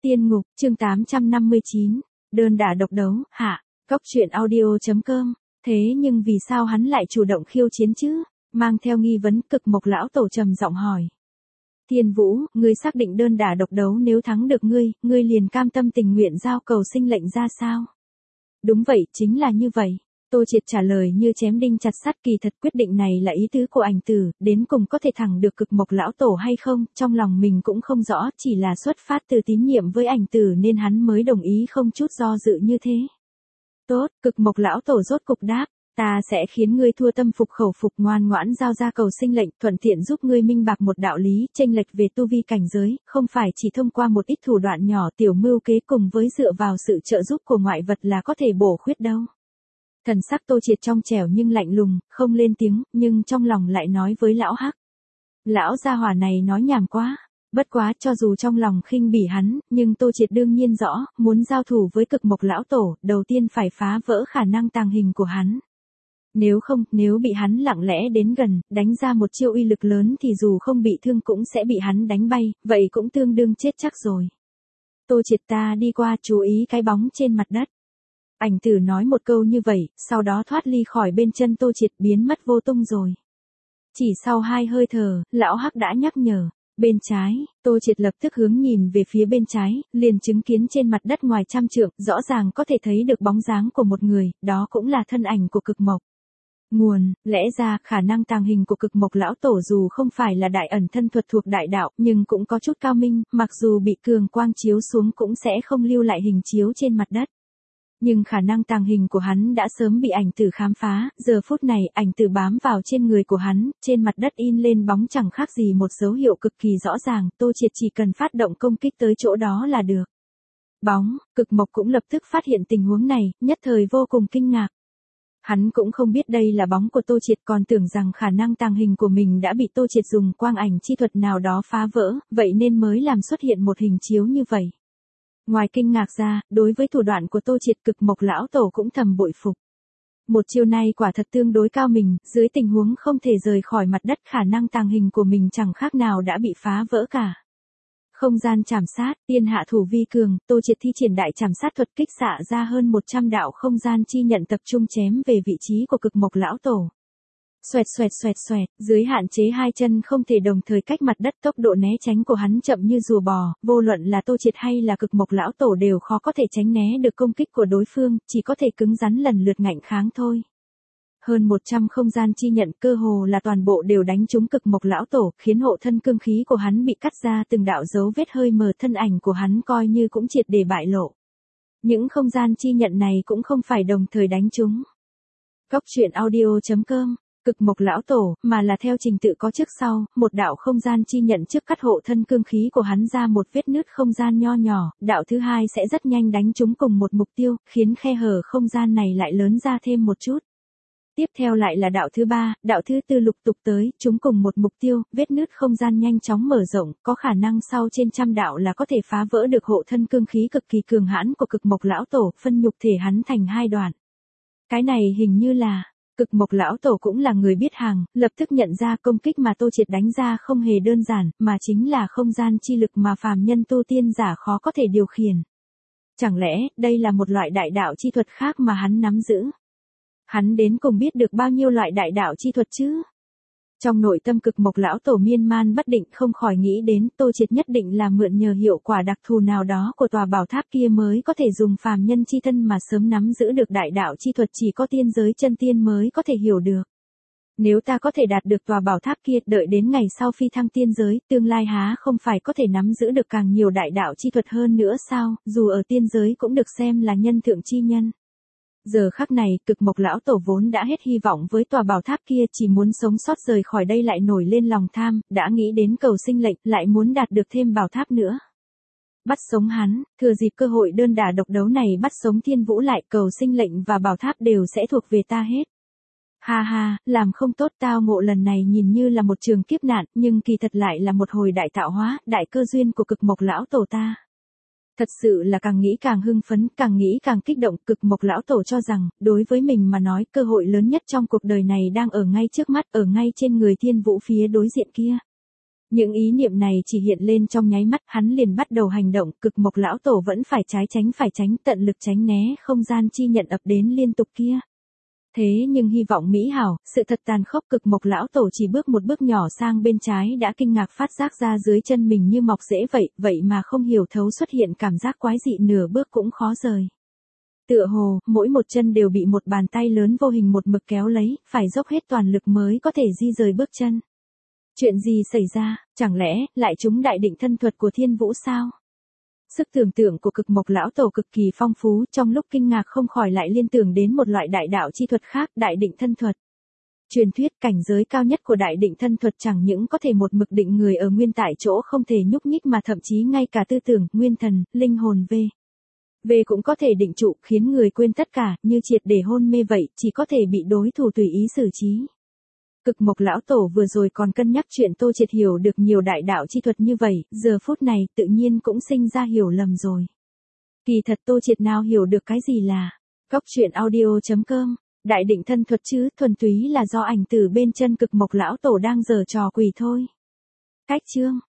Tiên ngục, chương 859, đơn đả độc đấu, hạ, Cóc truyện audio.com, thế nhưng vì sao hắn lại chủ động khiêu chiến chứ? Mang theo nghi vấn, Cực Mộc lão tổ trầm giọng hỏi. Thiên Vũ, ngươi xác định đơn đả độc đấu nếu thắng được ngươi liền cam tâm tình nguyện giao cầu sinh lệnh ra sao? Đúng vậy, chính là như vậy. Tô Triệt trả lời như chém đinh chặt sắt, kỳ thật quyết định này là ý tứ của ảnh tử, đến cùng có thể thẳng được Cực Mộc lão tổ hay không, trong lòng mình cũng không rõ, chỉ là xuất phát từ tín nhiệm với ảnh tử nên hắn mới đồng ý không chút do dự như thế. Tốt, Cực Mộc lão tổ rốt cục đáp, ta sẽ khiến ngươi thua tâm phục khẩu phục, ngoan ngoãn giao ra cầu sinh lệnh, thuận tiện giúp ngươi minh bạch một đạo lý, chênh lệch về tu vi cảnh giới, không phải chỉ thông qua một ít thủ đoạn nhỏ tiểu mưu kế cùng với dựa vào sự trợ giúp của ngoại vật là có thể bổ khuyết đâu. Thần sắc Tô Triệt trong trẻo nhưng lạnh lùng, không lên tiếng, nhưng trong lòng lại nói với lão Hắc. Lão gia hỏa này nói nhảm quá. Bất quá, cho dù trong lòng khinh bỉ hắn, nhưng Tô Triệt đương nhiên rõ, muốn giao thủ với Cực Mộc lão tổ, đầu tiên phải phá vỡ khả năng tàng hình của hắn. Nếu bị hắn lặng lẽ đến gần, đánh ra một chiêu uy lực lớn thì dù không bị thương cũng sẽ bị hắn đánh bay, vậy cũng tương đương chết chắc rồi. Tô Triệt, ta đi qua, chú ý cái bóng trên mặt đất. Ảnh tử nói một câu như vậy, sau đó thoát ly khỏi bên chân Tô Triệt, biến mất vô tung rồi. Chỉ sau 2 hơi thở, lão Hắc đã nhắc nhở. Bên trái, Tô Triệt lập tức hướng nhìn về phía bên trái, liền chứng kiến trên mặt đất ngoài 100 trượng, rõ ràng có thể thấy được bóng dáng của một người, đó cũng là thân ảnh của Cực Mộc. Lẽ ra khả năng tàng hình của Cực Mộc lão tổ dù không phải là đại ẩn thân thuật thuộc đại đạo, nhưng cũng có chút cao minh, mặc dù bị cường quang chiếu xuống cũng sẽ không lưu lại hình chiếu trên mặt đất. Nhưng khả năng tàng hình của hắn đã sớm bị ảnh tử khám phá, giờ phút này ảnh tử bám vào trên người của hắn, trên mặt đất in lên bóng chẳng khác gì một dấu hiệu cực kỳ rõ ràng, Tô Triệt chỉ cần phát động công kích tới chỗ đó là được. Bóng, Cực Mộc cũng lập tức phát hiện tình huống này, nhất thời vô cùng kinh ngạc. Hắn cũng không biết đây là bóng của Tô Triệt, còn tưởng rằng khả năng tàng hình của mình đã bị Tô Triệt dùng quang ảnh chi thuật nào đó phá vỡ, vậy nên mới làm xuất hiện một hình chiếu như vậy. Ngoài kinh ngạc ra, đối với thủ đoạn của Tô Triệt, Cực Mộc lão tổ cũng thầm bội phục. Một chiêu này quả thật tương đối cao minh, dưới tình huống không thể rời khỏi mặt đất, khả năng tàng hình của mình chẳng khác nào đã bị phá vỡ cả. Không gian trảm sát, tiên hạ thủ vi cường, Tô Triệt thi triển đại trảm sát thuật, kích xạ ra hơn 100 đạo không gian chi nhận tập trung chém về vị trí của Cực Mộc lão tổ. Xoẹt xoẹt xoẹt xoẹt, dưới hạn chế 2 chân không thể đồng thời cách mặt đất, tốc độ né tránh của hắn chậm như rùa bò, vô luận là Tô Triệt hay là Cực Mộc lão tổ đều khó có thể tránh né được công kích của đối phương, chỉ có thể cứng rắn lần lượt ngạnh kháng thôi. Hơn 100 không gian chi nhận cơ hồ là toàn bộ đều đánh trúng Cực Mộc lão tổ, khiến hộ thân cương khí của hắn bị cắt ra từng đạo dấu vết hơi mờ, thân ảnh của hắn coi như cũng triệt để bại lộ. Những không gian chi nhận này cũng không phải đồng thời đánh trúng. Cóc truyện audio.com, Cực Mộc lão tổ, mà là theo trình tự có trước sau, một đạo không gian chi nhận trước cắt hộ thân cương khí của hắn ra một vết nứt không gian nho nhỏ, đạo thứ hai sẽ rất nhanh đánh trúng cùng một mục tiêu, khiến khe hở không gian này lại lớn ra thêm một chút. Tiếp theo lại là đạo thứ 3, đạo thứ 4 lục tục tới, chúng cùng một mục tiêu, vết nứt không gian nhanh chóng mở rộng, có khả năng sau trên 100 đạo là có thể phá vỡ được hộ thân cương khí cực kỳ cường hãn của Cực Mộc lão tổ, phân nhục thể hắn thành 2 đoạn. Cái này hình như là, Cực Mộc lão tổ cũng là người biết hàng, lập tức nhận ra công kích mà Tô Triệt đánh ra không hề đơn giản, mà chính là không gian chi lực mà phàm nhân tu tiên giả khó có thể điều khiển. Chẳng lẽ, đây là một loại đại đạo chi thuật khác mà hắn nắm giữ? Hắn đến cùng biết được bao nhiêu loại đại đạo chi thuật chứ? Trong nội tâm Cực Mộc lão tổ miên man bất định, không khỏi nghĩ đến Tô Triệt nhất định là mượn nhờ hiệu quả đặc thù nào đó của tòa bảo tháp kia mới có thể dùng phàm nhân chi thân mà sớm nắm giữ được đại đạo chi thuật, chỉ có tiên giới chân tiên mới có thể hiểu được. Nếu ta có thể đạt được tòa bảo tháp kia, đợi đến ngày sau phi thăng tiên giới, tương lai há không phải có thể nắm giữ được càng nhiều đại đạo chi thuật hơn nữa sao, dù ở tiên giới cũng được xem là nhân thượng chi nhân. Giờ khắc này, Cực Mộc lão tổ vốn đã hết hy vọng với tòa bảo tháp kia, chỉ muốn sống sót rời khỏi đây lại nổi lên lòng tham, đã nghĩ đến cầu sinh lệnh, lại muốn đạt được thêm bảo tháp nữa. Bắt sống hắn, thừa dịp cơ hội đơn đả độc đấu này bắt sống Thiên Vũ lại, cầu sinh lệnh và bảo tháp đều sẽ thuộc về ta hết. Ha ha, làm không tốt, tao ngộ lần này nhìn như là một trường kiếp nạn, nhưng kỳ thật lại là một hồi đại tạo hóa, đại cơ duyên của Cực Mộc lão tổ ta. Thật sự là càng nghĩ càng hưng phấn, càng nghĩ càng kích động, Cực Mộc lão tổ cho rằng, đối với mình mà nói, cơ hội lớn nhất trong cuộc đời này đang ở ngay trước mắt, ở ngay trên người Thiên Vũ phía đối diện kia. Những ý niệm này chỉ hiện lên trong nháy mắt, hắn liền bắt đầu hành động, Cực Mộc lão tổ vẫn phải tránh, tận lực tránh né không gian chi nhận ập đến liên tục kia. Thế nhưng hy vọng mỹ hảo, sự thật tàn khốc, Cực Mộc lão tổ chỉ bước một bước nhỏ sang bên trái đã kinh ngạc phát giác ra dưới chân mình như mọc rễ vậy mà không hiểu thấu xuất hiện cảm giác quái dị, nửa bước cũng khó rời. Tựa hồ, mỗi một chân đều bị một bàn tay lớn vô hình một mực kéo lấy, phải dốc hết toàn lực mới có thể di rời bước chân. Chuyện gì xảy ra, chẳng lẽ, lại trúng đại định thân thuật của Thiên Vũ sao? Sức tưởng tượng của Cực Mộc lão tổ cực kỳ phong phú, trong lúc kinh ngạc không khỏi lại liên tưởng đến một loại đại đạo chi thuật khác, đại định thân thuật. Truyền thuyết cảnh giới cao nhất của đại định thân thuật chẳng những có thể một mực định người ở nguyên tại chỗ không thể nhúc nhích mà thậm chí ngay cả tư tưởng, nguyên thần, linh hồn về cũng có thể định trụ, khiến người quên tất cả, như triệt để hôn mê vậy, chỉ có thể bị đối thủ tùy ý xử trí. Cực Mộc lão tổ vừa rồi còn cân nhắc chuyện Tô Triệt hiểu được nhiều đại đạo chi thuật như vậy, giờ phút này tự nhiên cũng sinh ra hiểu lầm rồi. Kỳ thật Tô Triệt nào hiểu được cái gì là Cóc Truyện Audio.com, đại định thân thuật chứ, thuần túy là do ảnh tử bên chân Cực Mộc lão tổ đang giở trò quỷ thôi. Cách chương